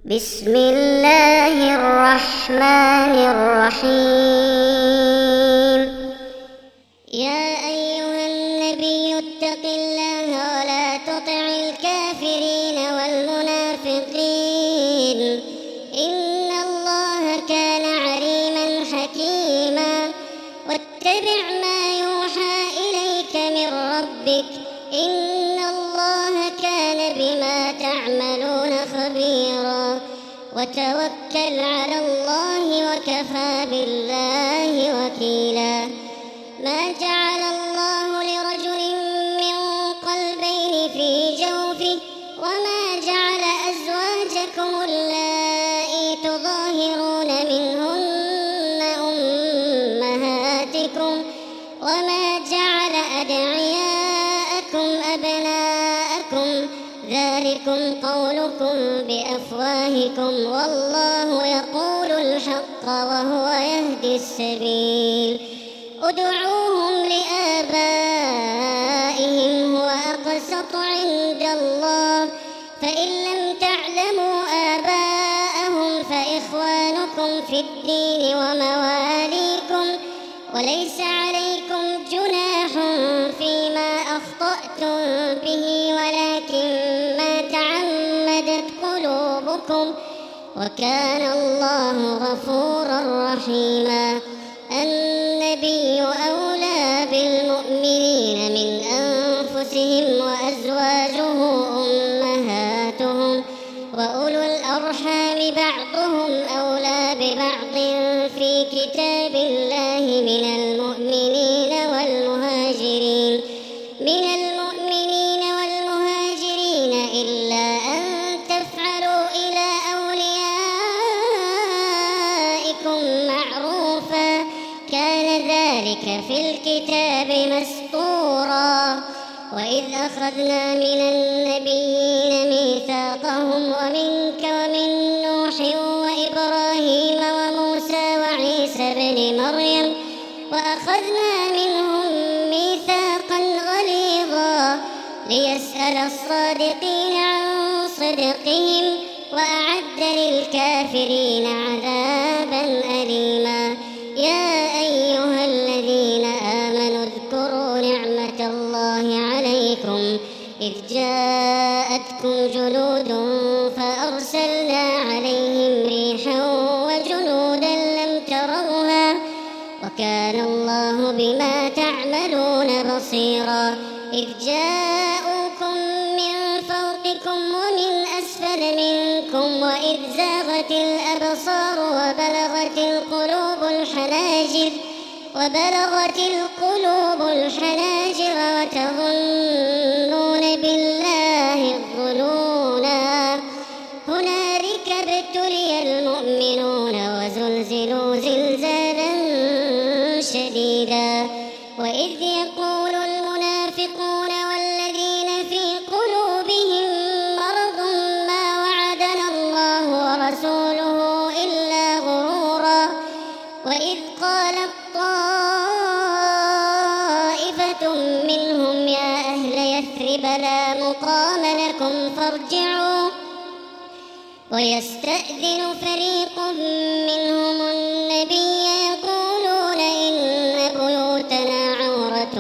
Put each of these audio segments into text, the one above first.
بسم الله الرحمن الرحيم. يا أيها النبي اتق الله ولا تطع الكافرين والمنافقين إن الله كان عليما حكيما. واتبع ما يوحى إليك من ربك إن الله كان بما تعملون خبيرا. وتوكل على الله وكفى بالله وكيلا. ما جعل الله لرجل من قلبين في جوفه وما جعل أزواجكم اللائي تظاهرون منهن أمهاتكم وما جعل أدعياءكم أبناءكم ذلكم قولكم بأفواهكم والله يقول الحق وهو يهدي السبيل. ادعوهم لآبائهم هو أقسط عند الله فإن لم تعلموا آباءهم فإخوانكم في الدين ومواليكم وليس عليكم جناح فيما أخطأتم به ولكن ما تعمدت قلوبكم وكان الله غفورا رحيما. النبي أولى بالمؤمنين من أنفسهم وأزواجه أمهاتهم وأولو الأرحام بعضهم أولى ببعض في كتاب الله من المؤمنين والمهاجرين إلا أن تفعلوا إلى أوليائكم معروفا كان ذلك في الكتاب مسطورا. وإذ أخذنا من النبيين ميثاقهم ومنك ومن نوح وإبراهيم وموسى وعيسى بن مريم وأخذنا منهم ميثاقا غليظا ليسأل الصادقين عن صدقهم وأعد للكافرين عذابا أليما. يا أيها الذين آمنوا اذكروا نعمة الله عليكم إذ جاءتكم جنود فأرسلنا عليهم ريحا وجنودا لم تروها وكان الله بما تعملون بصيرا. إذ جاءوكم من فوقكم ومن أسفل منكم وإذ زاغت الأبصار وبلغت القلوب الحناجر وتظنون بالله الظنونا. هنالك ابتلي المؤمنون وزلزلوا زلزالا شديدا. وإذ يقول المنافقون والذين في قلوبهم مرض ما وعدنا الله ورسوله إلا غرورا. وإذ قالت طائفة منهم يا أهل يثرب لا مقام لكم فارجعوا ويستأذن فريق منهم النبي يقولون إن بيوتنا عورة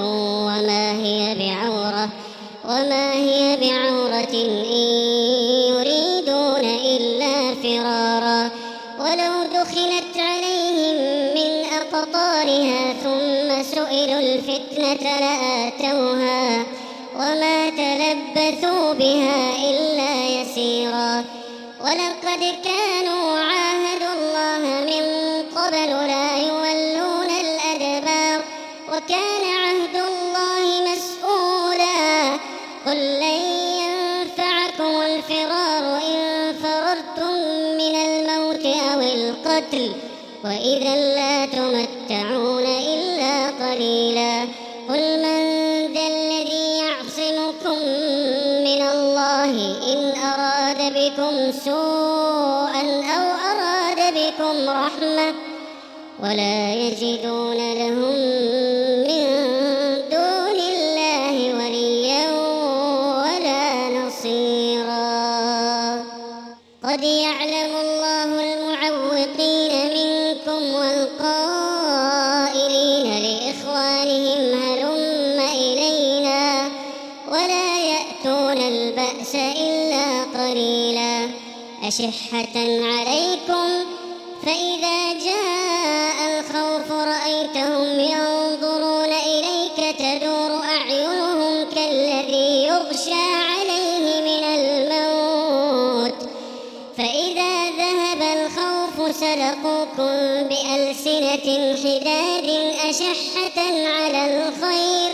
وما هي بعورة إن يريدون إلا فرارا. ولو دخلت عليهم من أقطارها ثم سئلوا الفتنة لآتوها وما تلبثوا بها إلا يسيرا. ولقد كانوا عاهدوا الله من قبل لا يولون الأدبار وكان عهد الله مسؤولا. قل لن ينفعكم الفرار إن فررتم من الموت أو القتل وإذا لا تمتعون إلا قليلا. قل من ذا الذي يعصمكم من الله إن أراد بكم سوءا أو أراد بكم رحمة ولا يجدون لهم من دون الله وليا ولا نصيرا. قد يعلم الله المعوقين منكم والقائلين لإخوانهم هلم إلينا ولا يأتون البأس إلا قليلا أشحة عليكم فإذا جاء الخوف رأيتهم ينظرون إليك تدور أعينهم كالذي يغشى عليه من الموت فإذا ذهب الخوف سلقوكم بألسنة حداد أشحة على الخير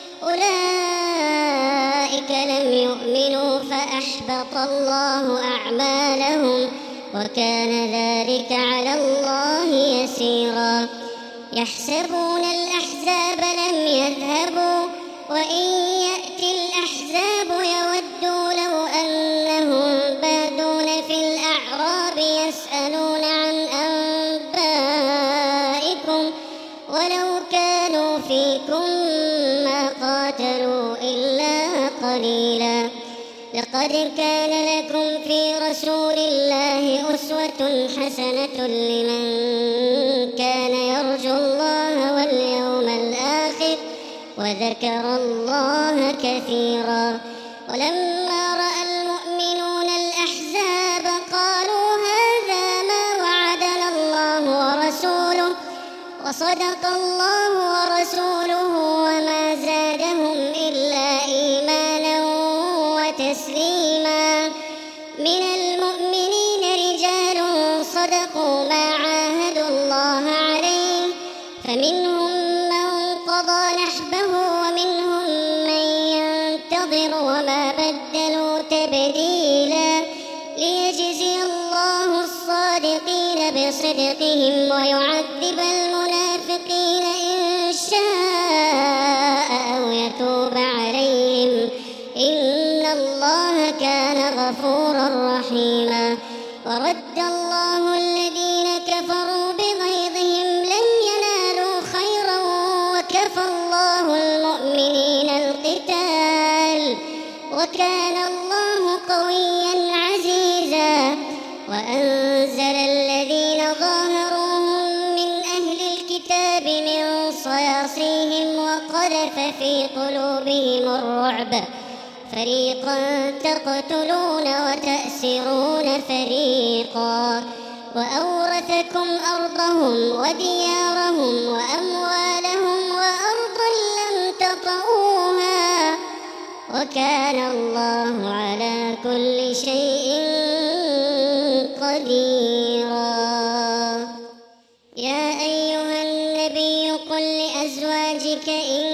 أولئك لم يؤمنوا فأحبط الله أعمالهم وكان ذلك على الله يسيرا يحسبون الأحزاب لم يذهبوا وإن يأتي الأحزاب يودوا لو أنهم بادون في الأعراب يسألون عن أنبائكم ولو كانوا فيكم ما قاتلوا إلا قليلا لقد كان لكم في رسول الله أسوة حسنة لمن كان يرجو الله واليوم الآخر وذكر الله كثيرا ولما رأى المؤمنون الأحزاب قالوا هذا ما وعدنا الله ورسوله وصدق الله ورسوله وما زادهم إلا إيمانا وتسليما من المؤمنين رجال صدقوا ما عاهدوا الله عليه فمنهم من قضى نحبه ومنهم من ينتظر وما بدلوا تبديلا ليجزي الله الصادقين بصدقهم ويعذب المنافقين إن شاء أو يتوب عليهم إن الله كان غفورا رحيما ورد الله الذين كفروا بغيظهم لم ينالوا خيرا وكفى الله المؤمنين القتال وكان الله قويا عزيزا وأنزل الذين ظاهروهم من أهل الكتاب من صياصيهم وقذف في قلوبهم الرعب فريقا تقتلون وتأسرون فريقا وأورثكم أرضهم وديارهم وأموالهم وأرضا لم تطئوها وكان الله على كل شيء قديرا يا أيها النبي قل لأزواجك إن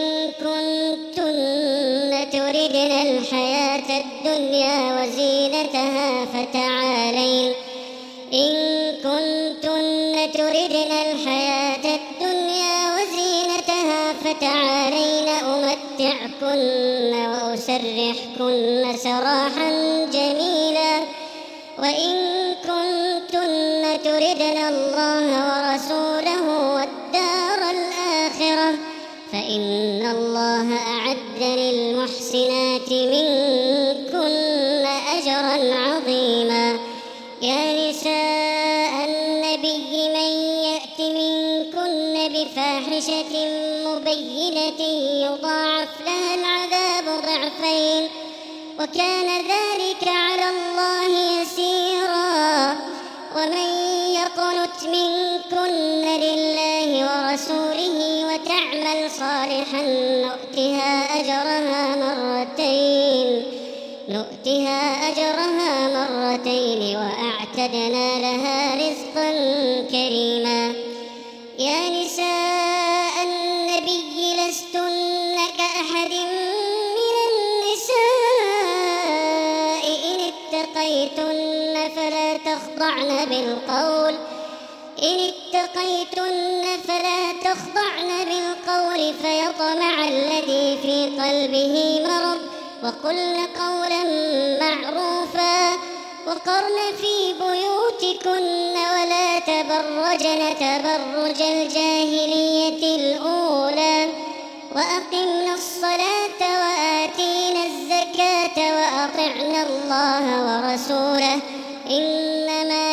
كنتن تردن الحياة الدنيا وزينتها فتعالين إن كنتن تردن الحياة الدنيا وزينتها فتعالين أمتعكن وأسرحكن سراحا جميلا وإن كنتن تردن الله ورسوله والدار الآخرة فإن الله أعد للمحسنات منكن أجرا عظيما يا نساء النبي من يأت منكن بفاحشة مبينة يضاعف لها العذاب ضعفين وكان ذلك على الله يسيرا ومن يقنت منكن لله ورسوله وتعمل صالحا نؤتها أجرها مرتين وأعتدنا لها رزقا كريما يا نساء النبي لستن كأحد من النساء إن اتقيتن فلا تخضعن بالقول فيطمع الذي في قلبه مرض وقلن قولا معروفا وقرن في بيوتكن ولا تبرجن تبرج الجاهلية الأولى وأقمنا الصلاة وآتينا الزكاة وأطعنا الله ورسوله إنما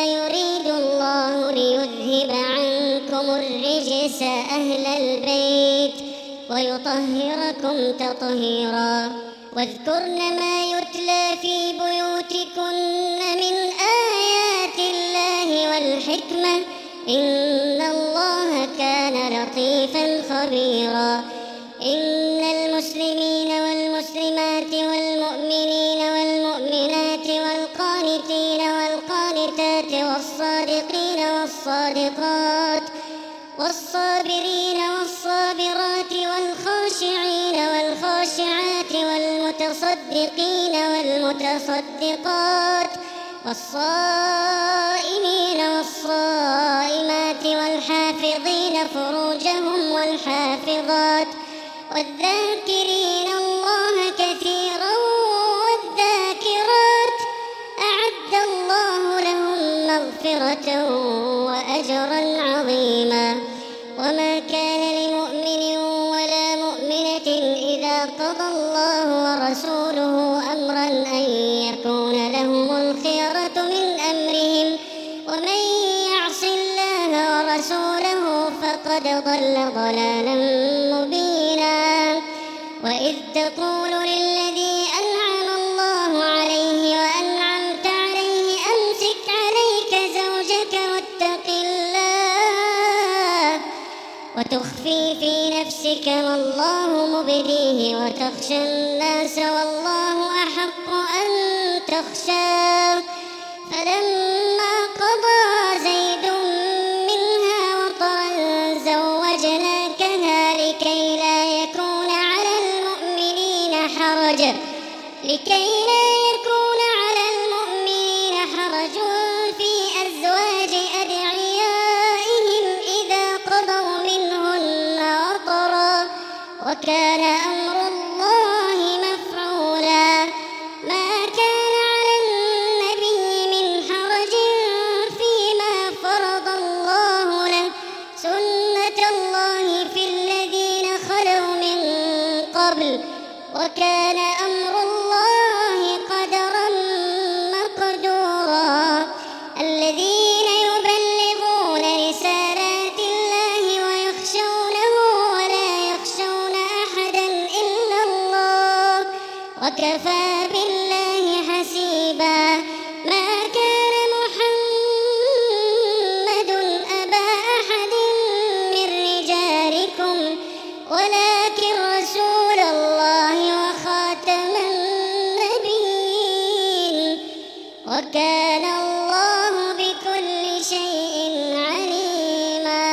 نساء أهل البيت ويطهركم تطهيرا. واذكرن ما يتلى في بيوتكن من آيات الله والحكمة إن الله كان لطيفا خبيرا. إن المسلمين والمسلمات والمؤمنين والمؤمنات والقانتين والقانتات والصادقين والصادقات والصابرين والصابرات والخاشعين والخاشعات والمتصدقين والمتصدقات والصائمين والصائمات والحافظين فروجهم والحافظات والذاكرين الله كثيرا والذاكرات أعد الله لهم مغفرة وأجرا عظيما. وما كان لمؤمن ولا مؤمنة إذا قضى الله ورسوله أمرا أن يكون لهم الخيرة من أمرهم ومن يعص الله ورسوله فقد ضل ضلالا مبينا. وإذ تقول للذي أنعم الله عليه وأنعمت عليه أمسك عليك زوجك واتق الله وتخفي في نفسك ما الله مبديه وتخشى الناس والله أحق أن تخشاه. فلما قضى زيد منها وطرا زوجناكها لكي لا يكون على المؤمنين حرج في أزواج أدعيائهم إذا قضوا منهن وطرا وكان أمر الله مفعولا. ما كان على النبي من حرج فيما فرض الله له سنة الله في الذين خلوا من قبل وكان أمر الله قدرا مقدورا. الذين يبلغون رسالات الله ويخشونه ولا يخشون أحدا إلا الله وكفى بالله حسيبا. ما كان محمد أبا أحد من رجالكم ولكن رسول الله وخاتم النبيين وكان الله بكل شيء عليما.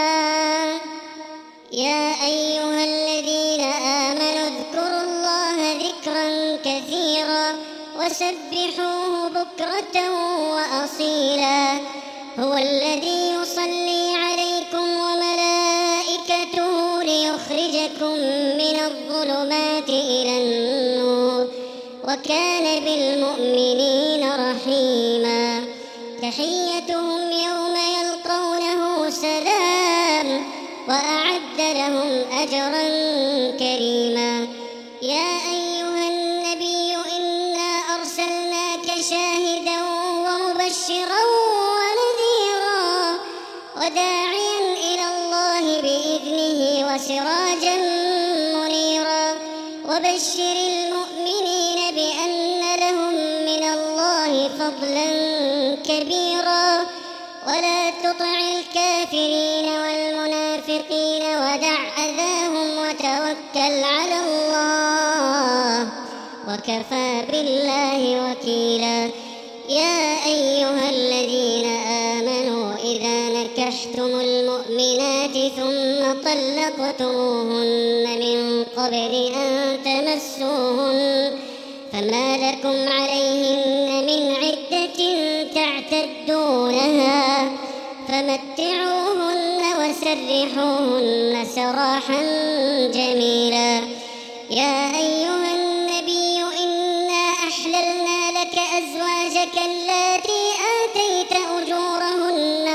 يا أيها الذين آمنوا اذكروا الله ذكرا كثيرا وسبحوه بكرة وأصيلا. هو الذي يصلي عليكم وملائكته ليخرجكم من الظلمات إلى النور وكان بالمؤمنين رحيما. تحيتهم يوم يلقونه سلام وأعد لهم أجرا كريما. يا أيها النبي إنا أرسلناك شاهدا ومبشرا ونذيرا وداعيا إلى الله بإذنه وسراجا منيرا. وبشر المؤمنين بأن لهم من الله فضلا كبيرا. ولا تطع الكافرين والمنافقين ودع أذاهم وتوكل على الله وكفى بالله وكيلا. يا أيها الذين آمنوا إذا نكحتم المؤمنات ثم طلقتموهن من قبل أن تمسوهن فما لكم عليهن من عدة تعتدونها فمتعوهن وسرحوهن سراحا جميلا. يا أيها النبي إنا أحللنا لك أزواجك اللاتي آتيت أجورهن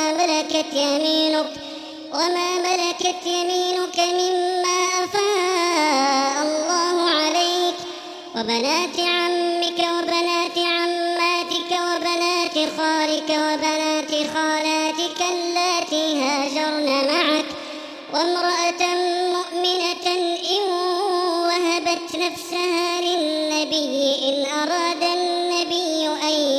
وما ملكت يمينك مما أفاء الله عليك وبنات عمك وبنات عماتك وبنات خالك وبنات خالاتك اللاتي هاجرن معك وامرأة مؤمنة إن وهبت نفسها للنبي إن أراد النبي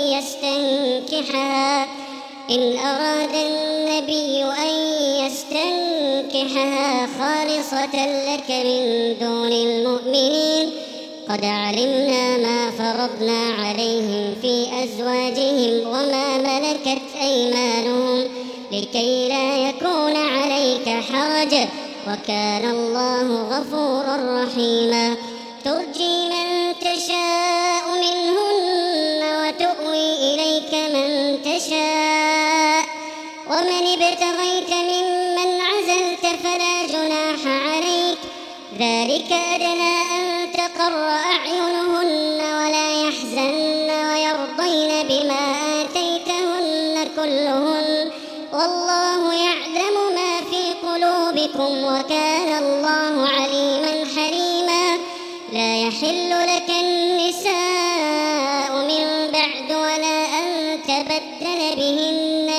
أن يستنكحها خالصة لك من دون المؤمنين قد علمنا ما فرضنا عليهم في أزواجهم وما ملكت أيمانهم لكي لا يكون عليك حرج وكان الله غفورا رحيما. ترجي من تشاء منهن وتؤوي إليك من تشاء ومن ابتغيت ممن عزلت فلا جناح عليك ذلك أدنى أن تقر أعينهن ولا يحزن ويرضين بما آتيتهن كلهن والله يعلم ما في قلوبكم وكان الله عليما حليما. لا يحل لك النساء من بعد ولا أن تبدل بهن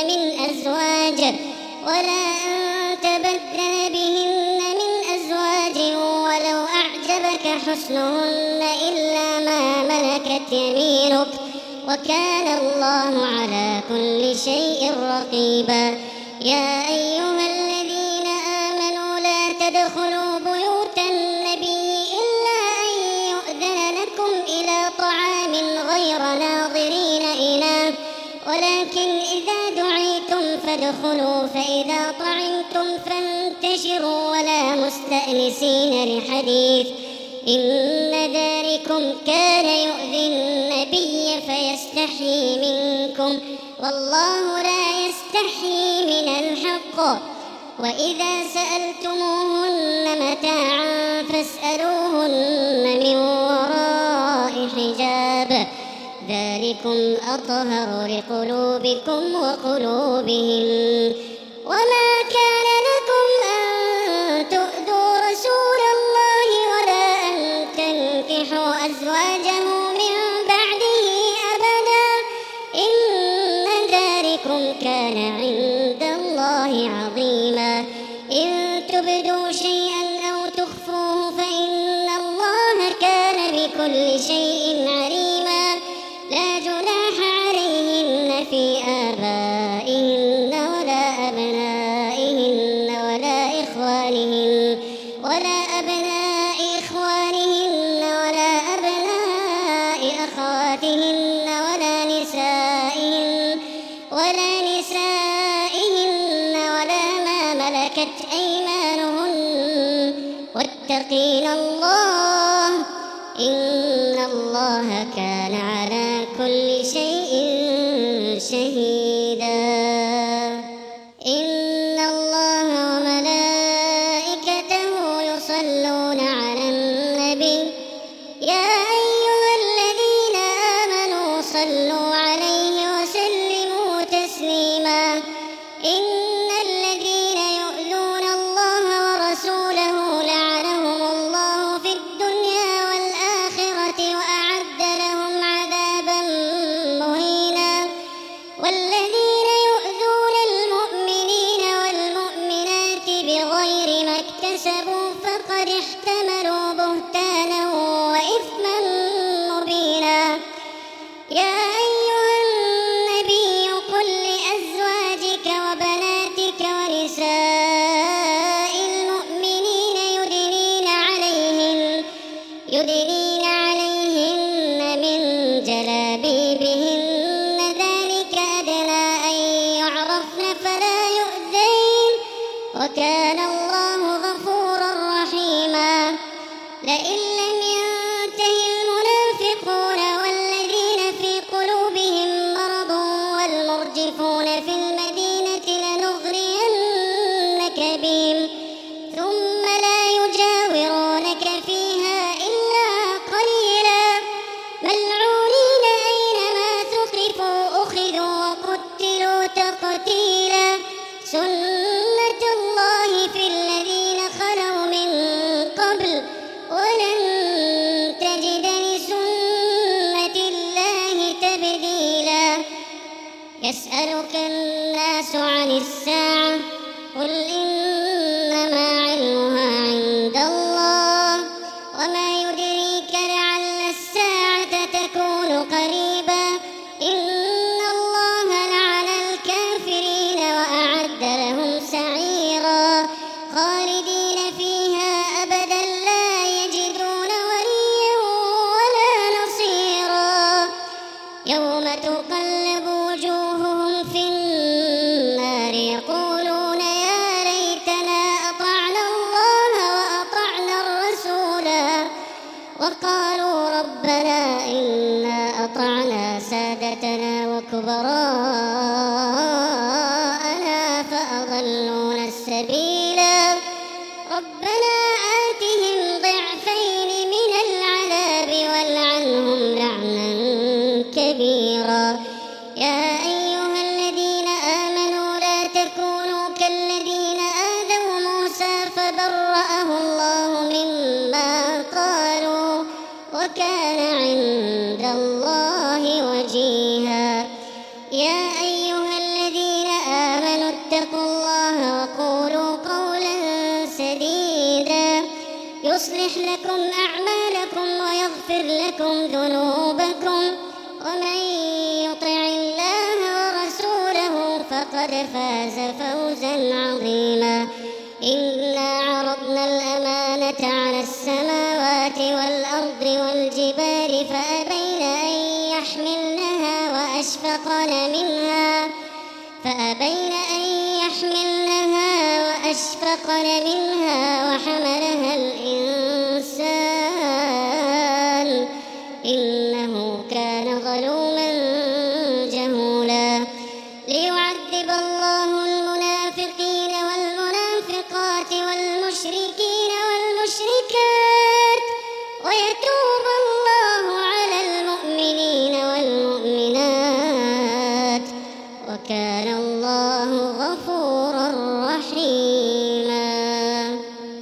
من أزواج ولو أعجبك حسنهن إلا ما ملكت يمينك وكان الله على كل شيء رقيبا. يا أيها الذين آمنوا لا تدخلوا بيوت النبي إلا أن يؤذن لكم إلى طعام غير ناظرين إناه ولكن إذا دعيتم فادخلوا فإذا طعمتم فانتشروا ولا مستأنسين لحديث إن ذلكم كان يؤذي النبي فيستحيي منكم والله لا يستحيي من الحق. وإذا سألتموهن متاعا فاسألوهن من وراء حجاب ذلكم أطهر لقلوبكم وقلوبهم. وما كان لكم أن تؤذوا رسول الله ولا أن تنكحوا أزواجه من بعده أبدا إن ذلكم كان عند الله عظيما. إن تبدوا شيئا أو تخفوه فإن الله كان بكل شيء عليما. لا جناح عليهن في آبائهن ولا أبنائهن ولا أبناء إخوانهن ولا أبناء أخواتهن ولا نسائهن ولا ما ملكت أيمانهن واتقين الله إن الله كان على كل شيء شهيدا. إن الله وملائكته يصلون على النبي يا أيها الذين آمنوا صلوا عليه وسلموا تسليما. إن الذين يؤذون الله ورسوله لعنهم الله في الدنيا والآخرة وأعد لهم عذابا مهينا. والذين يؤذون المؤمنين والمؤمنات بغير ما اكتسبوا فقد احتملوا بهتانا وإثما مبينا. يا أيها النبي قل لأزواجك وبناتك ونساء المؤمنين يدنين عليهن من جلابيبهن ذلك أدنى أن يعرفن فلا يؤذين وكان الله غفورا رحيما. لئن لم ينته المنافقون والذين في قلوبهم مرض والمرجفون في المدينة لنغرينك بهم ثم لا يجاورونك فيها إلا قليلا ملعونين أينما ثقفوا أخذوا وقتلوا تقتيلا. سنة الله في الذين خلوا من قبل ولن تجد لسنة الله تبديلا. يسألك الناس عن الساعة قل إنما فاتقوا الله وقولوا قولا سديدا يصلح لكم أعمالكم ويغفر لكم ذنوبكم ومن يطع الله ورسوله فقد فاز فوزا عظيما إنا عرضنا الأمانة على السماوات والأرض والجبال فأبين أن يحملنها وأشفقن منها وحملها الإنسان إنه كان ظلوما جهولا ليعذب الله المنافقين والمنافقات والمشركين والمشركات ويتوب الله على المؤمنين والمؤمنات وكان الله غفورا رحيما.